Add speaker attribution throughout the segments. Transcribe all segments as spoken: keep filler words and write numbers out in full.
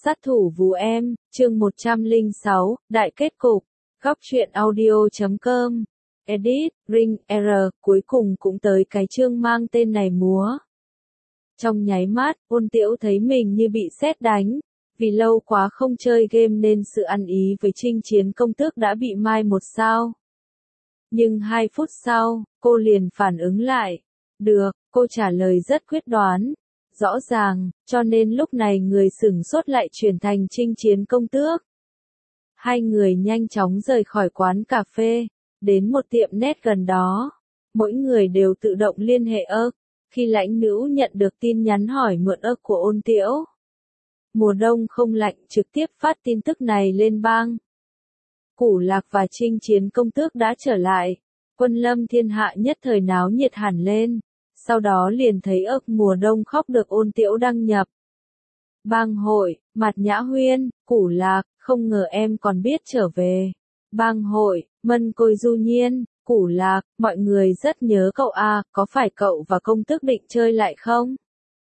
Speaker 1: Sát thủ Vú Em, chương một trăm lẻ sáu, Đại kết cục, góc truyện audio chấm com, edit, Ring, R, cuối cùng cũng tới cái chương mang tên này múa. Trong nháy mắt, Ôn Tiễu thấy mình như bị sét đánh, vì lâu quá không chơi game nên sự ăn ý với Chinh Chiến Công Tước đã bị mai một sao. Nhưng hai phút sau, cô liền phản ứng lại. Được, cô trả lời rất quyết đoán. Rõ ràng, cho nên lúc này người sửng sốt lại chuyển thành Chinh Chiến Công Tước. Hai người nhanh chóng rời khỏi quán cà phê, đến một tiệm net gần đó. Mỗi người đều tự động liên hệ ơ. Khi lãnh nữ nhận được tin nhắn hỏi mượn ơ của Ôn Tiễu. Mùa đông không lạnh trực tiếp phát tin tức này lên bang. Củ Lạc và Chinh Chiến Công Tước đã trở lại. Quân lâm thiên hạ nhất thời náo nhiệt hẳn lên. Sau đó liền thấy ức mùa đông khóc được Ôn Tiễu đăng nhập. Bang hội, Mạt Nhã Huyên, Củ Lạc, không ngờ em còn biết trở về. Bang hội, Mân Côi Du Nhiên, Củ Lạc, mọi người rất nhớ cậu à, có phải cậu và Công Tước định chơi lại không?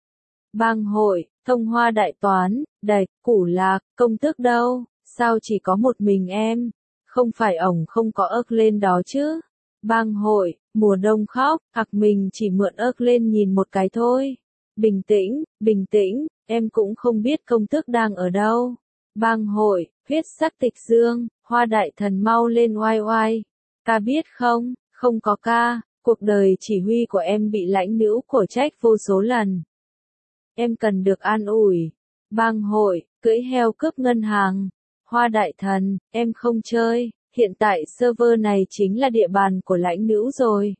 Speaker 1: Bang hội, Thông Hoa Đại Toán, Đạch, Củ Lạc, Công Tước đâu, sao chỉ có một mình em? Không phải ổng không có ức lên đó chứ? Bang hội, Mùa Đông khóc, ặc mình chỉ mượn ức lên nhìn một cái thôi. Bình tĩnh, bình tĩnh, em cũng không biết Công Tước đang ở đâu. Bang hội, Huyết Sắc Tịch Dương, Hoa Đại Thần mau lên oai oai. Ca biết không, không có ca, cuộc đời chỉ huy của em bị lãnh nữ cổ trách vô số lần. Em cần được an ủi. Bang hội, cưỡi heo cướp ngân hàng. Hoa Đại Thần, em không chơi. Hiện tại server này chính là địa bàn của lãnh nữ rồi.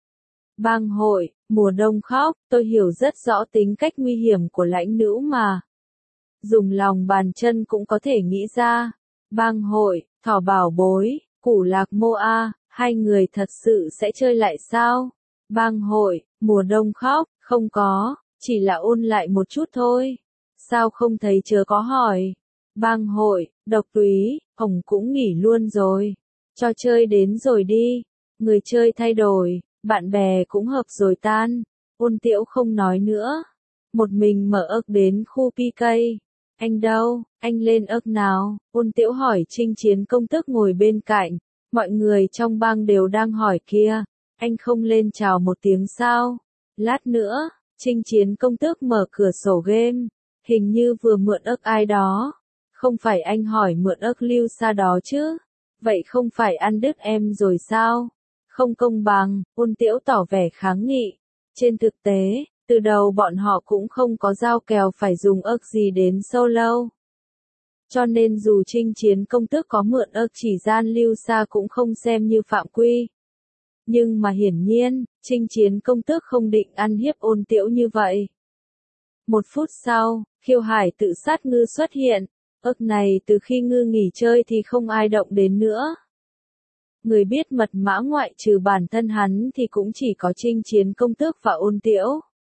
Speaker 1: Bang hội, Mùa Đông khóc, tôi hiểu rất rõ tính cách nguy hiểm của lãnh nữ mà. Dùng lòng bàn chân cũng có thể nghĩ ra. Bang hội, Thỏ Bảo Bối, Củ Lạc Mô A, hai người thật sự sẽ chơi lại sao? Bang hội, Mùa Đông khóc, không có, chỉ là ôn lại một chút thôi. Sao không thấy chớ có hỏi. Bang hội, Độc Túy, ổng cũng nghỉ luôn rồi. Cho chơi đến rồi đi. Người chơi thay đổi, bạn bè cũng hợp rồi tan. Ôn Tiễu không nói nữa. Một mình mở ức đến khu pê ca. Anh đâu, anh lên ức nào? Ôn Tiễu hỏi Chinh Chiến Công Tước ngồi bên cạnh. Mọi người trong bang đều đang hỏi kia. Anh không lên chào một tiếng sao? Lát nữa, Chinh Chiến Công Tước mở cửa sổ game. Hình như vừa mượn ức ai đó. Không phải anh hỏi mượn ức Lưu Sa đó chứ? Vậy không phải ăn đứt em rồi sao? Không công bằng, Ôn Tiễu tỏ vẻ kháng nghị. Trên thực tế, từ đầu bọn họ cũng không có giao kèo phải dùng ức gì đến solo. Cho nên dù Chinh Chiến Công Tước có mượn ức chỉ gian Lưu Sa cũng không xem như phạm quy. Nhưng mà hiển nhiên, Chinh Chiến Công Tước không định ăn hiếp Ôn Tiễu như vậy. Một phút sau, Khiêu Hải tự sát ngư xuất hiện. Ức này từ khi ngư nghỉ chơi thì không ai động đến nữa. Người biết mật mã ngoại trừ bản thân hắn thì cũng chỉ có Chinh Chiến Công Tước và Ôn Tiễu.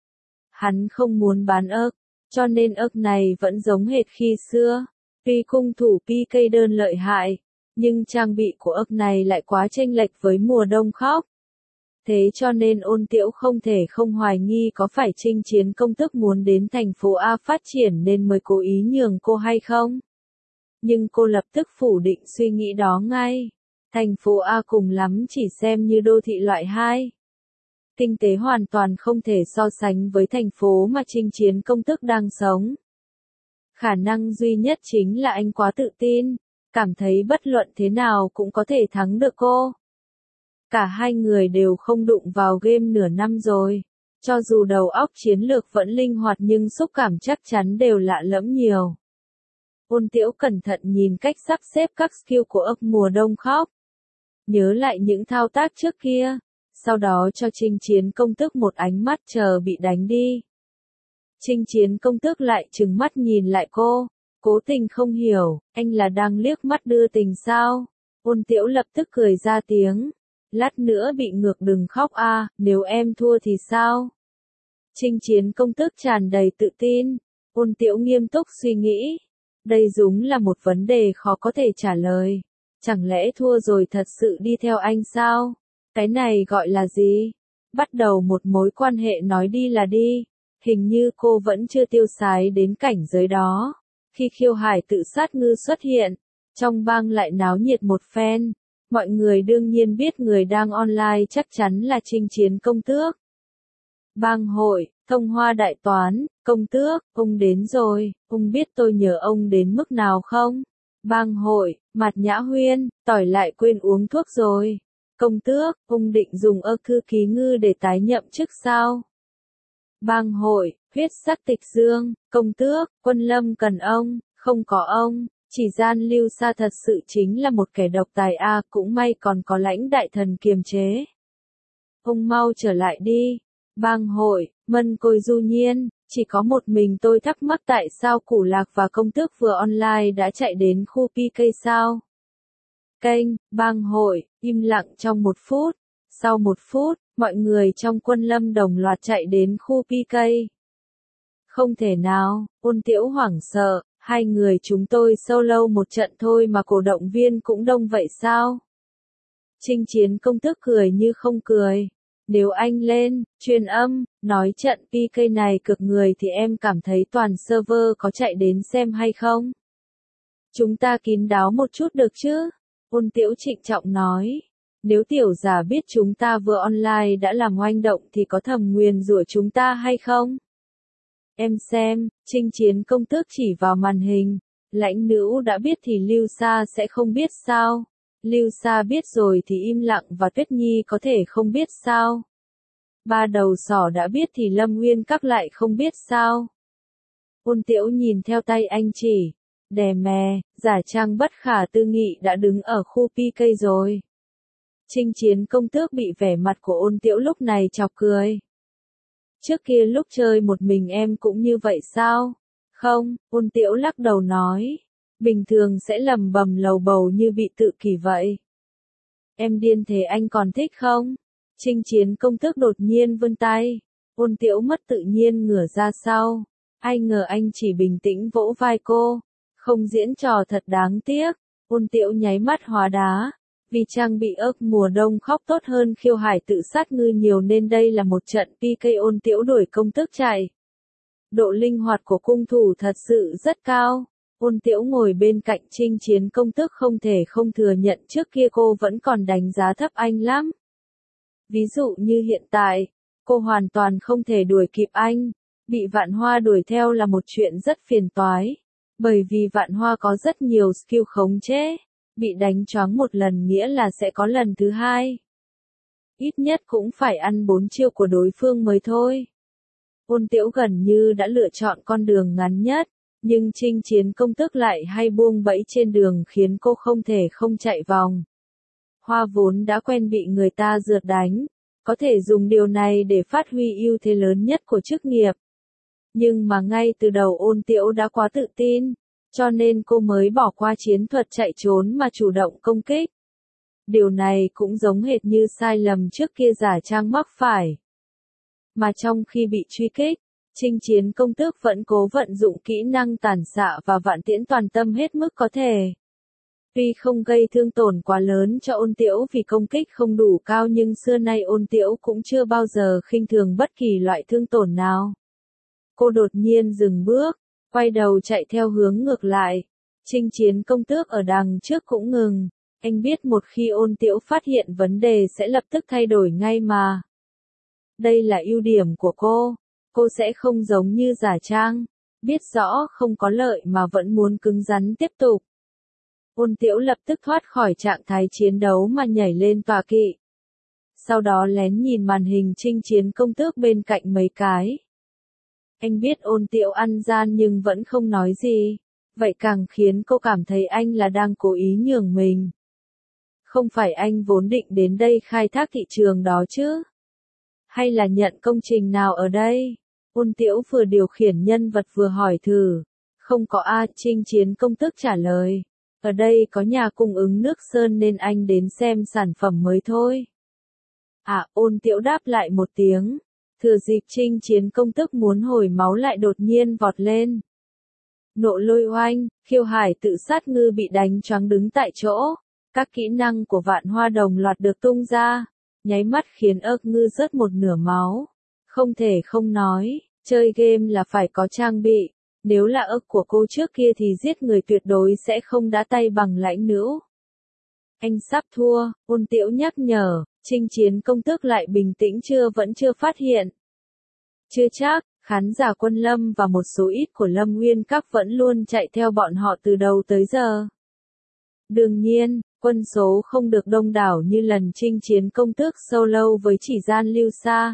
Speaker 1: Hắn không muốn bán ức, cho nên ức này vẫn giống hệt khi xưa. Tuy cung thủ pê ca đơn lợi hại, nhưng trang bị của ức này lại quá chênh lệch với Mùa Đông khóc. Thế cho nên Ôn Tiễu không thể không hoài nghi có phải Chinh Chiến Công Tước muốn đến thành phố A phát triển nên mới cố ý nhường cô hay không. Nhưng cô lập tức phủ định suy nghĩ đó ngay. Thành phố A cùng lắm chỉ xem như đô thị loại hai. Kinh tế hoàn toàn không thể so sánh với thành phố mà Chinh Chiến Công Tước đang sống. Khả năng duy nhất chính là anh quá tự tin, cảm thấy bất luận thế nào cũng có thể thắng được cô. Cả hai người đều không đụng vào game nửa năm rồi. Cho dù đầu óc chiến lược vẫn linh hoạt nhưng xúc cảm chắc chắn đều lạ lẫm nhiều. Ôn Tiễu cẩn thận nhìn cách sắp xếp các skill của ức Mùa Đông khóc. Nhớ lại những thao tác trước kia. Sau đó cho Chinh Chiến Công Tước một ánh mắt chờ bị đánh đi. Chinh Chiến Công Tước lại trừng mắt nhìn lại cô. Cố tình không hiểu, anh là đang liếc mắt đưa tình sao? Ôn Tiễu lập tức cười ra tiếng. Lát nữa bị ngược đừng khóc a, à, nếu em thua thì sao? Chinh Chiến Công Tước tràn đầy tự tin. Ôn Tiễu nghiêm túc suy nghĩ. Đây đúng là một vấn đề khó có thể trả lời. Chẳng lẽ thua rồi thật sự đi theo anh sao? Cái này gọi là gì? Bắt đầu một mối quan hệ nói đi là đi. Hình như cô vẫn chưa tiêu sái đến cảnh giới đó. Khi khiêu hải tự sát ngư xuất hiện, trong bang lại náo nhiệt một phen. Mọi người đương nhiên biết người đang online chắc chắn là Chinh Chiến Công Tước. Bang hội, thông hoa đại toán, Công Tước, ông đến rồi, ông biết tôi nhớ ông đến mức nào không? Bang hội, Mạt Nhã Huyên, tỏi lại quên uống thuốc rồi. Công Tước, ông định dùng ơ cư ký ngư để tái nhậm chức sao? Bang hội, huyết sắc tịch dương, Công Tước, Quân Lâm cần ông, không có ông. Chỉ gian Lưu Sa thật sự chính là một kẻ độc tài a à, cũng may còn có lãnh đại thần kiềm chế. Ông mau trở lại đi. Bang hội, Mân Côi Du Nhiên, chỉ có một mình tôi thắc mắc tại sao Củ Lạc và Công Tước vừa online đã chạy đến khu pê ca sao? Kênh, bang hội, im lặng trong một phút. Sau một phút, mọi người trong Quân Lâm đồng loạt chạy đến khu pê ca. Không thể nào, Ôn Tiễu hoảng sợ. Hai người chúng tôi solo một trận thôi mà cổ động viên cũng đông vậy sao? Chinh Chiến Công Tước cười như không cười. Nếu anh lên, truyền âm, nói trận pê ca này cực người thì em cảm thấy toàn server có chạy đến xem hay không? Chúng ta kín đáo một chút được chứ? Ôn Tiễu trịnh trọng nói. Nếu tiểu giả biết chúng ta vừa online đã làm oanh động thì có thầm nguyền rủa chúng ta hay không? Em xem, Chinh Chiến Công Tước chỉ vào màn hình. Lãnh nữ đã biết thì Lưu Sa sẽ không biết sao? Lưu Sa biết rồi thì im lặng và Tuyết Nhi có thể không biết sao? Ba đầu sỏ đã biết thì Lâm Nguyên Các lại không biết sao? Ôn Tiễu nhìn theo tay anh chỉ. Đè mè, giả trang bất khả tư nghị đã đứng ở khu pê ca rồi. Chinh Chiến Công Tước bị vẻ mặt của Ôn Tiễu lúc này chọc cười. Trước kia lúc chơi một mình em cũng như vậy sao? Không, Ôn Tiễu lắc đầu nói. Bình thường sẽ lầm bầm lầu bầu như bị tự kỷ vậy. Em điên thế anh còn thích không? Chinh Chiến Công Tước đột nhiên vươn tay. Ôn Tiễu mất tự nhiên ngửa ra sau. Ai ngờ anh chỉ bình tĩnh vỗ vai cô. Không diễn trò thật đáng tiếc. Ôn Tiễu nháy mắt hóa đá. Vì trang bị ớt mùa đông khóc tốt hơn khiêu hải tự sát ngư nhiều nên đây là một trận pê ca Ôn Tiễu đuổi Công Tước chạy. Độ linh hoạt của cung thủ thật sự rất cao. Ôn Tiễu ngồi bên cạnh Chinh Chiến Công Tước không thể không thừa nhận trước kia cô vẫn còn đánh giá thấp anh lắm. Ví dụ như hiện tại, cô hoàn toàn không thể đuổi kịp anh. Bị Vạn Hoa đuổi theo là một chuyện rất phiền toái. Bởi vì Vạn Hoa có rất nhiều skill khống chế. Bị đánh choáng một lần nghĩa là sẽ có lần thứ hai. Ít nhất cũng phải ăn bốn chiêu của đối phương mới thôi. Ôn Tiễu gần như đã lựa chọn con đường ngắn nhất, nhưng Chinh Chiến Công Tước lại hay buông bẫy trên đường khiến cô không thể không chạy vòng. Hoa vốn đã quen bị người ta rượt đánh, có thể dùng điều này để phát huy ưu thế lớn nhất của chức nghiệp. Nhưng mà ngay từ đầu Ôn Tiễu đã quá tự tin. Cho nên cô mới bỏ qua chiến thuật chạy trốn mà chủ động công kích. Điều này cũng giống hệt như sai lầm trước kia giả trang mắc phải. Mà trong khi bị truy kích, Chinh Chiến Công Tước vẫn cố vận dụng kỹ năng tàn xạ và vạn tiễn toàn tâm hết mức có thể. Tuy không gây thương tổn quá lớn cho Ôn Tiễu vì công kích không đủ cao nhưng xưa nay Ôn Tiễu cũng chưa bao giờ khinh thường bất kỳ loại thương tổn nào. Cô đột nhiên dừng bước. Quay đầu chạy theo hướng ngược lại. Chinh Chiến Công Tước ở đằng trước cũng ngừng. Anh biết một khi Ôn Tiễu phát hiện vấn đề sẽ lập tức thay đổi ngay mà. Đây là ưu điểm của cô. Cô sẽ không giống như giả trang. Biết rõ không có lợi mà vẫn muốn cứng rắn tiếp tục. Ôn Tiễu lập tức thoát khỏi trạng thái chiến đấu mà nhảy lên tọa kỵ. Sau đó lén nhìn màn hình Chinh Chiến Công Tước bên cạnh mấy cái. Anh biết Ôn Tiễu ăn gian nhưng vẫn không nói gì. Vậy càng khiến cô cảm thấy anh là đang cố ý nhường mình. Không phải anh vốn định đến đây khai thác thị trường đó chứ? Hay là nhận công trình nào ở đây? Ôn Tiễu vừa điều khiển nhân vật vừa hỏi thử. Không có a, Chinh Chiến Công Tước trả lời. Ở đây có nhà cung ứng nước sơn nên anh đến xem sản phẩm mới thôi. À, Ôn Tiễu đáp lại một tiếng. Thừa dịp Chinh Chiến Công Tước muốn hồi máu lại đột nhiên vọt lên. Nộ lôi oanh, khiêu hải tự sát ngư bị đánh choáng đứng tại chỗ. Các kỹ năng của Vạn Hoa đồng loạt được tung ra. Nháy mắt khiến ớt ngư rớt một nửa máu. Không thể không nói, chơi game là phải có trang bị. Nếu là ức của cô trước kia thì giết người tuyệt đối sẽ không đá tay bằng lãnh nữ. Anh sắp thua, Ôn Tiễu nhắc nhở, Chinh Chiến công tước lại bình tĩnh chưa vẫn chưa phát hiện. Chưa chắc, khán giả Quân Lâm và một số ít của Lâm Nguyên Các vẫn luôn chạy theo bọn họ từ đầu tới giờ. Đương nhiên, quân số không được đông đảo như lần Chinh Chiến công tước solo với chỉ gian lưu xa.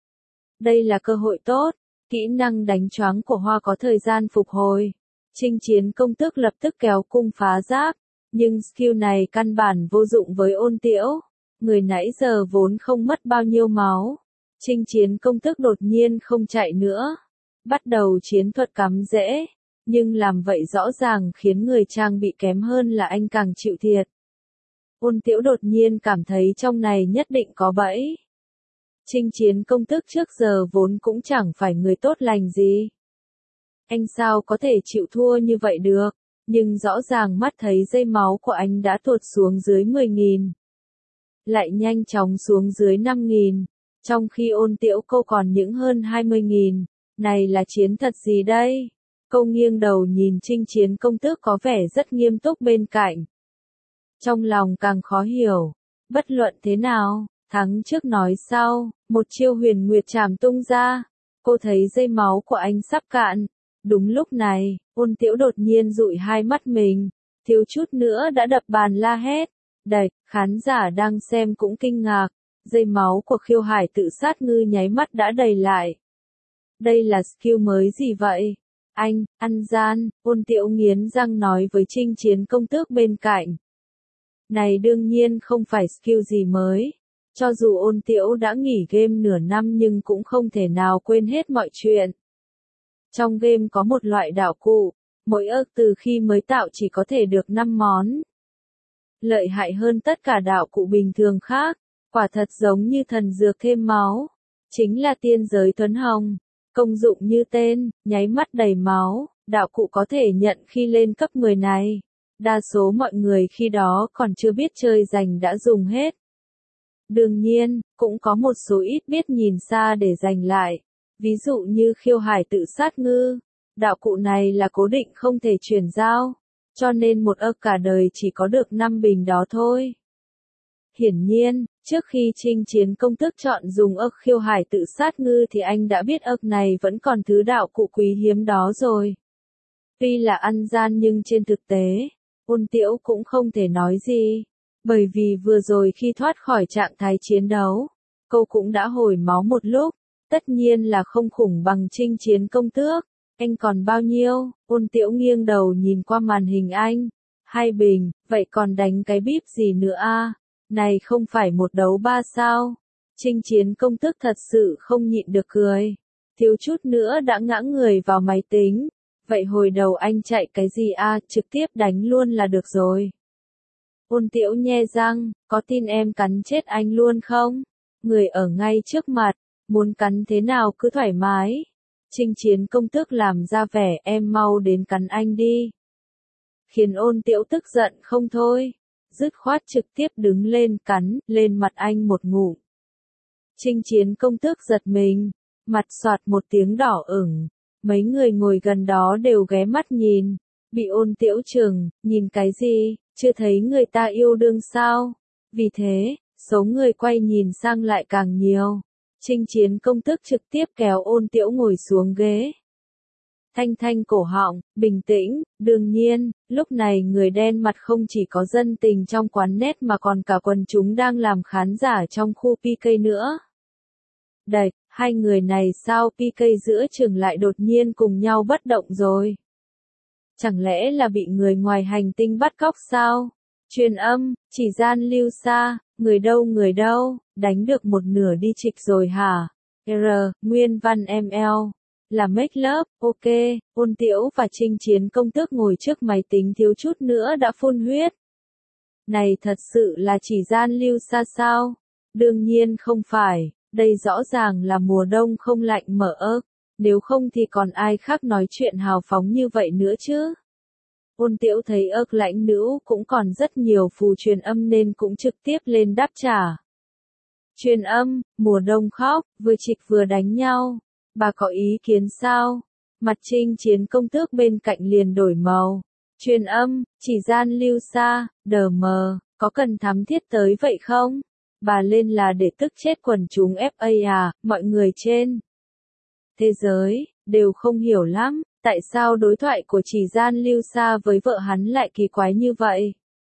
Speaker 1: Đây là cơ hội tốt, kỹ năng đánh choáng của Hoa có thời gian phục hồi. Chinh Chiến công tước lập tức kéo cung phá giáp, nhưng skill này căn bản vô dụng với Ôn Tiễu. Người nãy giờ vốn không mất bao nhiêu máu. Chinh Chiến công tước đột nhiên không chạy nữa. Bắt đầu chiến thuật cắm rễ. Nhưng làm vậy rõ ràng khiến người trang bị kém hơn là anh càng chịu thiệt. Ôn Tiễu đột nhiên cảm thấy trong này nhất định có bẫy. Chinh Chiến công tước trước giờ vốn cũng chẳng phải người tốt lành gì. Anh sao có thể chịu thua như vậy được, nhưng rõ ràng mắt thấy dây máu của anh đã tụt xuống dưới mười nghìn. Lại nhanh chóng xuống dưới năm nghìn, trong khi Ôn Tiễu cô còn những hơn hai mươi nghìn. Này là chiến thật gì đây? Cô nghiêng đầu nhìn Chinh Chiến công tước có vẻ rất nghiêm túc bên cạnh. Trong lòng càng khó hiểu, bất luận thế nào, thắng trước nói sau, một chiêu huyền nguyệt trảm tung ra. Cô thấy dây máu của anh sắp cạn. Đúng lúc này, Ôn Tiễu đột nhiên dụi hai mắt mình, thiếu chút nữa đã đập bàn la hét. Đạch, khán giả đang xem cũng kinh ngạc, dây máu của Khiêu Hải tự sát ngư nháy mắt đã đầy lại. Đây là skill mới gì vậy? Anh, ăn gian, Ôn Tiễu nghiến răng nói với Chinh Chiến công tước bên cạnh. Này đương nhiên không phải skill gì mới. Cho dù Ôn Tiễu đã nghỉ game nửa năm nhưng cũng không thể nào quên hết mọi chuyện. Trong game có một loại đạo cụ, mỗi ức từ khi mới tạo chỉ có thể được năm món. Lợi hại hơn tất cả đạo cụ bình thường khác, quả thật giống như thần dược thêm máu. Chính là tiên giới Tuấn Hồng. Công dụng như tên, nháy mắt đầy máu, đạo cụ có thể nhận khi lên cấp mười này. Đa số mọi người khi đó còn chưa biết chơi giành đã dùng hết. Đương nhiên, cũng có một số ít biết nhìn xa để giành lại. Ví dụ như Khiêu Hải tự sát ngư. Đạo cụ này là cố định không thể chuyển giao. Cho nên một ức cả đời chỉ có được năm bình đó thôi. Hiển nhiên, trước khi Chinh Chiến công tước chọn dùng ức Khiêu Hải tự sát ngư thì anh đã biết ức này vẫn còn thứ đạo cụ quý hiếm đó rồi. Tuy là ăn gian nhưng trên thực tế, Ôn Tiễu cũng không thể nói gì. Bởi vì vừa rồi khi thoát khỏi trạng thái chiến đấu, cô cũng đã hồi máu một lúc. Tất nhiên là không khủng bằng Chinh Chiến công tước. Anh còn bao nhiêu? Ôn Tiễu nghiêng đầu nhìn qua màn hình anh. Hai bình, vậy còn đánh cái bíp gì nữa a? Này không phải một đấu ba sao? Chinh Chiến công tước thật sự không nhịn được cười. Thiếu chút nữa đã ngã người vào máy tính. Vậy hồi đầu anh chạy cái gì a? Trực tiếp đánh luôn là được rồi. Ôn Tiễu nhe răng, có tin em cắn chết anh luôn không? Người ở ngay trước mặt, muốn cắn thế nào cứ thoải mái. Chinh Chiến công tước làm ra vẻ em mau đến cắn anh đi. Khiến Ôn Tiễu tức giận không thôi. Dứt khoát trực tiếp đứng lên cắn lên mặt anh một ngụm. Chinh Chiến công tước giật mình, mặt xoạt một tiếng đỏ ửng. Mấy người ngồi gần đó đều ghé mắt nhìn. Bị Ôn Tiễu chừng, nhìn cái gì, chưa thấy người ta yêu đương sao? Vì thế, số người quay nhìn sang lại càng nhiều. Chinh Chiến công tước trực tiếp kéo Ôn Tiễu ngồi xuống ghế. Thanh thanh cổ họng, bình tĩnh, đương nhiên, lúc này người đen mặt không chỉ có dân tình trong quán net mà còn cả quần chúng đang làm khán giả trong khu pê ca nữa. Đạch, hai người này sao pê ca giữa chừng lại đột nhiên cùng nhau bất động rồi? Chẳng lẽ là bị người ngoài hành tinh bắt cóc sao? Truyền âm, chỉ gian lưu xa, người đâu người đâu, đánh được một nửa đi trịch rồi hả? R, Nguyên văn em lờ, là make love, ok, Ôn Tiễu và Chinh Chiến công tước ngồi trước máy tính thiếu chút nữa đã phun huyết. Này thật sự là chỉ gian lưu xa sao? Đương nhiên không phải, đây rõ ràng là mùa đông không lạnh mở ớt, nếu không thì còn ai khác nói chuyện hào phóng như vậy nữa chứ? Ôn Tiễu thấy ớt lãnh nữ cũng còn rất nhiều phù truyền âm nên cũng trực tiếp lên đáp trả. Truyền âm, mùa đông khóc, vừa trịch vừa đánh nhau. Bà có ý kiến sao? Mặt Chinh Chiến công tước bên cạnh liền đổi màu. Truyền âm, chỉ gian lưu xa, đờ mờ, có cần thám thiết tới vậy không? Bà lên là để tức chết quần chúng ép a à, mọi người trên thế giới, đều không hiểu lắm, tại sao đối thoại của chỉ gian lưu xa với vợ hắn lại kỳ quái như vậy?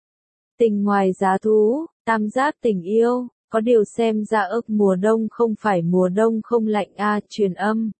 Speaker 1: Tình ngoài giá thú, tam giác tình yêu, có điều xem ra ước mùa đông không phải mùa đông không lạnh a truyền âm.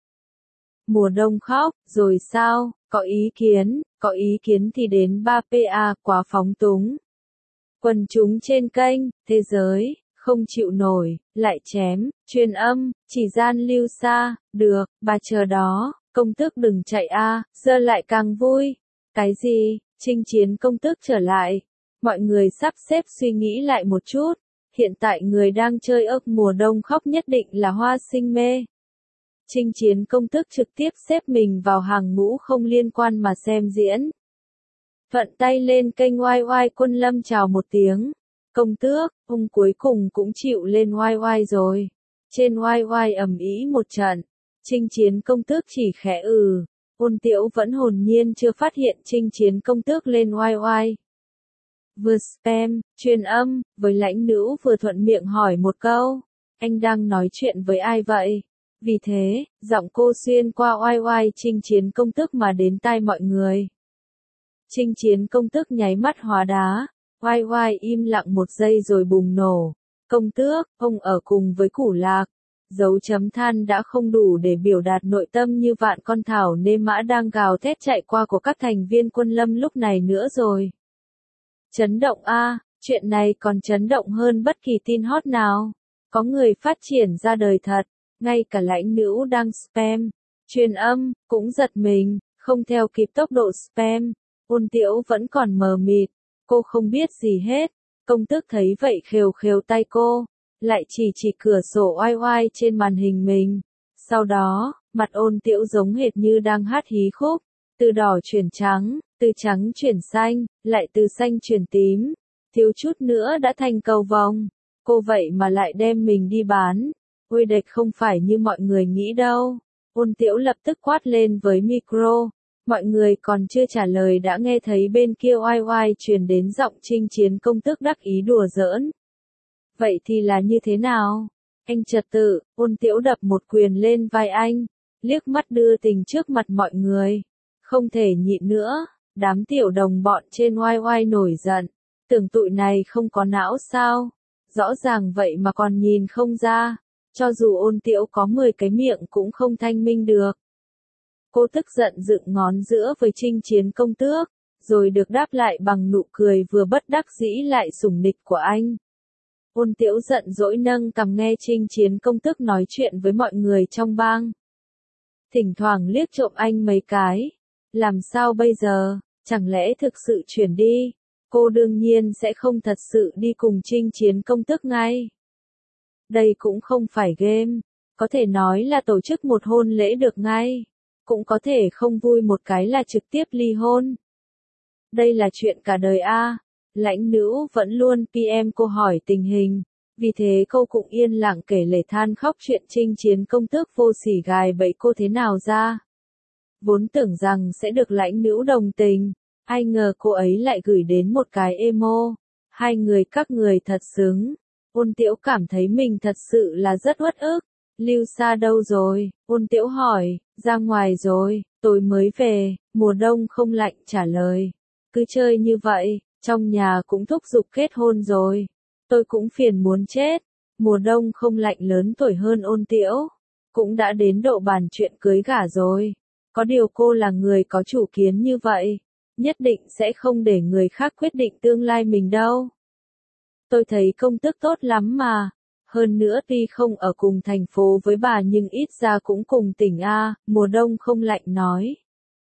Speaker 1: Mùa đông khóc, rồi sao, có ý kiến, có ý kiến thì đến ba pa quá phóng túng. Quần chúng trên kênh, thế giới, không chịu nổi, lại chém, truyền âm, chỉ gian lưu xa, được, bà chờ đó, công tước đừng chạy a giờ lại càng vui. Cái gì, Chinh Chiến công tước trở lại. Mọi người sắp xếp suy nghĩ lại một chút, hiện tại người đang chơi ước mùa đông khóc nhất định là Hoa Sinh mê. Chinh Chiến công tước trực tiếp xếp mình vào hàng ngũ không liên quan mà xem diễn. Thuận tay lên kênh oai oai Quân Lâm chào một tiếng. Công tước, ông cuối cùng cũng chịu lên oai oai rồi. Trên oai oai ầm ĩ một trận. Chinh Chiến công tước chỉ khẽ ừ. Ôn Tiễu vẫn hồn nhiên chưa phát hiện Chinh Chiến công tước lên oai oai. Vừa spam, truyền âm, với lãnh nữ vừa thuận miệng hỏi một câu. Anh đang nói chuyện với ai vậy? Vì thế, giọng cô xuyên qua oai oai Chinh Chiến công tước mà đến tai mọi người. Chinh Chiến công tước nháy mắt hóa đá. Oai oai im lặng một giây rồi bùng nổ. Công tước, ông ở cùng với Củ Lạc. Dấu chấm than đã không đủ để biểu đạt nội tâm như vạn con thảo nê mã đang gào thét chạy qua của các thành viên Quân Lâm lúc này nữa rồi. Chấn động a, chuyện này còn chấn động hơn bất kỳ tin hot nào. Có người phát triển ra đời thật, ngay cả lãnh nữ đang spam, truyền âm, cũng giật mình, không theo kịp tốc độ spam. Ôn Tiễu vẫn còn mờ mịt, cô không biết gì hết. Công tước thấy vậy khều khều tay cô, lại chỉ chỉ cửa sổ oai oai trên màn hình mình. Sau đó, mặt Ôn Tiễu giống hệt như đang hát hí khúc, từ đỏ chuyển trắng, từ trắng chuyển xanh, lại từ xanh chuyển tím, thiếu chút nữa đã thành cầu vồng. Cô vậy mà lại đem mình đi bán. Ôi đệch không phải như mọi người nghĩ đâu. Ôn Tiễu lập tức quát lên với micro. Mọi người còn chưa trả lời đã nghe thấy bên kia oai oai truyền đến giọng Chinh Chiến công tước đắc ý đùa giỡn. Vậy thì là như thế nào? Anh trật tự, Ôn Tiễu đập một quyền lên vai anh, liếc mắt đưa tình trước mặt mọi người. Không thể nhịn nữa, đám tiểu đồng bọn trên oai oai nổi giận. Tưởng tụi này không có não sao? Rõ ràng vậy mà còn nhìn không ra. Cho dù Ôn Tiễu có mười cái miệng cũng không thanh minh được. Cô tức giận dựng ngón giữa với Chinh Chiến công tước, rồi được đáp lại bằng nụ cười vừa bất đắc dĩ lại sủng nịch của anh. Ôn Tiễu giận dỗi nâng cằm nghe Chinh Chiến công tước nói chuyện với mọi người trong bang. Thỉnh thoảng liếc trộm anh mấy cái. Làm sao bây giờ, chẳng lẽ thực sự chuyển đi? Cô đương nhiên sẽ không thật sự đi cùng Chinh Chiến công tước ngay. Đây cũng không phải game, có thể nói là tổ chức một hôn lễ được ngay. Cũng có thể không vui một cái là trực tiếp ly hôn. Đây là chuyện cả đời a. Lãnh nữ vẫn luôn pê em cô hỏi tình hình, vì thế cô cũng yên lặng kể lể than khóc chuyện Chinh Chiến công tước vô sỉ gài bẫy cô thế nào ra. Vốn tưởng rằng sẽ được lãnh nữ đồng tình, ai ngờ cô ấy lại gửi đến một cái emo. Hai người các người thật xứng. Ôn Tiễu cảm thấy mình thật sự là rất uất ức. Lưu Sa đâu rồi? Ôn Tiễu hỏi. Ra ngoài rồi, tối mới về, mùa đông không lạnh trả lời. Cứ chơi như vậy, trong nhà cũng thúc giục kết hôn rồi. Tôi cũng phiền muốn chết. Mùa đông không lạnh lớn tuổi hơn Ôn Tiễu. Cũng đã đến độ bàn chuyện cưới gả rồi. Có điều cô là người có chủ kiến như vậy. Nhất định sẽ không để người khác quyết định tương lai mình đâu. Tôi thấy công tước tốt lắm mà. Hơn nữa tuy không ở cùng thành phố với bà nhưng ít ra cũng cùng tỉnh A, mùa đông không lạnh nói.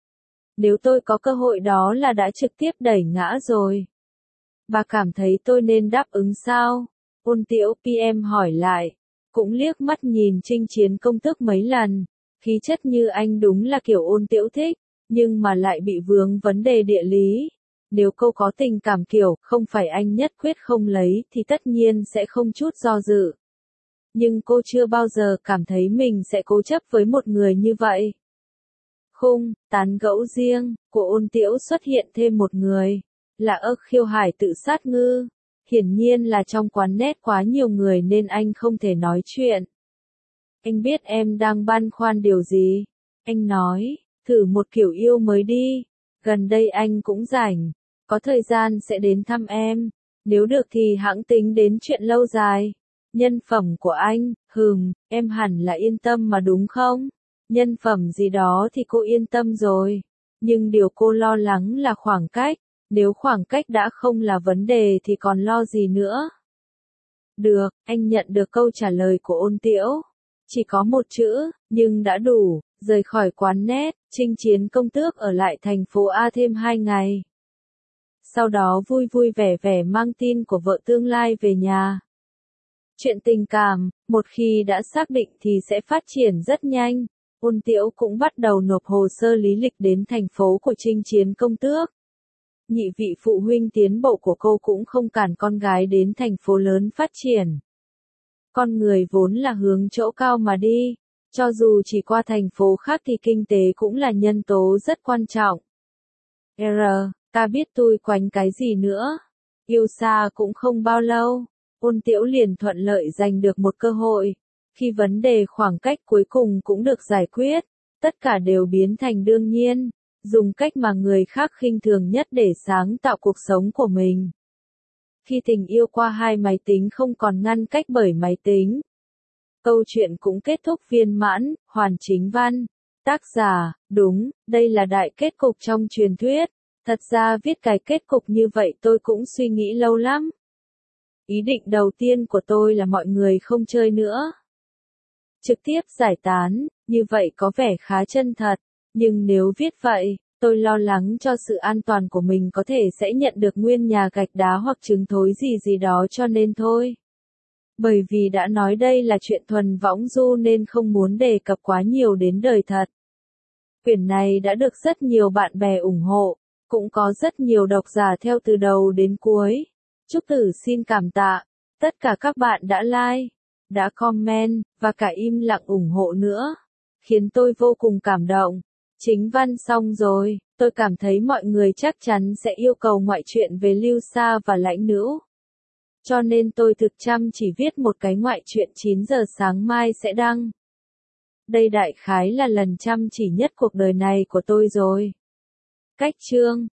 Speaker 1: Nếu tôi có cơ hội đó là đã trực tiếp đẩy ngã rồi. Bà cảm thấy tôi nên đáp ứng sao? Ôn Tiễu pê em hỏi lại. Cũng liếc mắt nhìn Chinh Chiến công tước mấy lần. Khí chất như anh đúng là kiểu Ôn Tiễu thích, nhưng mà lại bị vướng vấn đề địa lý. Nếu cô có tình cảm kiểu không phải anh nhất quyết không lấy thì tất nhiên sẽ không chút do dự. Nhưng cô chưa bao giờ cảm thấy mình sẽ cố chấp với một người như vậy. khung, tán gẫu riêng, của Ôn Tiễu xuất hiện thêm một người, là ơ Khiêu Hải tự sát ngư. Hiển nhiên là trong quán net quá nhiều người nên anh không thể nói chuyện. Anh biết em đang băn khoăn điều gì. Anh nói, thử một kiểu yêu mới đi. Gần đây anh cũng rảnh, có thời gian sẽ đến thăm em. Nếu được thì hẵng tính đến chuyện lâu dài. Nhân phẩm của anh, hừm, em hẳn là yên tâm mà đúng không? Nhân phẩm gì đó thì cô yên tâm rồi. Nhưng điều cô lo lắng là khoảng cách. Nếu khoảng cách đã không là vấn đề thì còn lo gì nữa? Được, anh nhận được câu trả lời của Ôn Tiễu. Chỉ có một chữ, nhưng đã đủ. Rời khỏi quán net, chinh chiến công tước ở lại thành phố A thêm hai ngày. Sau đó vui vui vẻ vẻ mang tin của vợ tương lai về nhà. Chuyện tình cảm, một khi đã xác định thì sẽ phát triển rất nhanh. Ôn Tiễu cũng bắt đầu nộp hồ sơ lý lịch đến thành phố của chinh chiến công tước. Nhị vị phụ huynh tiến bộ của cô cũng không cản con gái đến thành phố lớn phát triển. Con người vốn là hướng chỗ cao mà đi. Cho dù chỉ qua thành phố khác thì kinh tế cũng là nhân tố rất quan trọng. R, ta biết tôi quánh cái gì nữa. Yêu xa cũng không bao lâu. Ôn Tiễu liền thuận lợi giành được một cơ hội. Khi vấn đề khoảng cách cuối cùng cũng được giải quyết, tất cả đều biến thành đương nhiên. Dùng cách mà người khác khinh thường nhất để sáng tạo cuộc sống của mình. Khi tình yêu qua hai máy tính không còn ngăn cách bởi máy tính. Câu chuyện cũng kết thúc viên mãn, hoàn chính văn. Tác giả, đúng, đây là đại kết cục trong truyền thuyết. Thật ra viết cái kết cục như vậy tôi cũng suy nghĩ lâu lắm. Ý định đầu tiên của tôi là mọi người không chơi nữa. Trực tiếp giải tán, như vậy có vẻ khá chân thật. Nhưng nếu viết vậy, tôi lo lắng cho sự an toàn của mình có thể sẽ nhận được nguyên nhà gạch đá hoặc trứng thối gì gì đó cho nên thôi. Bởi vì đã nói đây là chuyện thuần võng du nên không muốn đề cập quá nhiều đến đời thật. Quyển này đã được rất nhiều bạn bè ủng hộ, cũng có rất nhiều độc giả theo từ đầu đến cuối. Trúc Tử xin cảm tạ, tất cả các bạn đã like, đã comment, và cả im lặng ủng hộ nữa. Khiến tôi vô cùng cảm động. Chính văn xong rồi, tôi cảm thấy mọi người chắc chắn sẽ yêu cầu ngoại truyện về Lưu Sa và Lãnh Nữ. Cho nên tôi thực chăm chỉ viết một cái ngoại truyện chín giờ sáng mai sẽ đăng. Đây đại khái là lần chăm chỉ nhất cuộc đời này của tôi rồi. Cách chương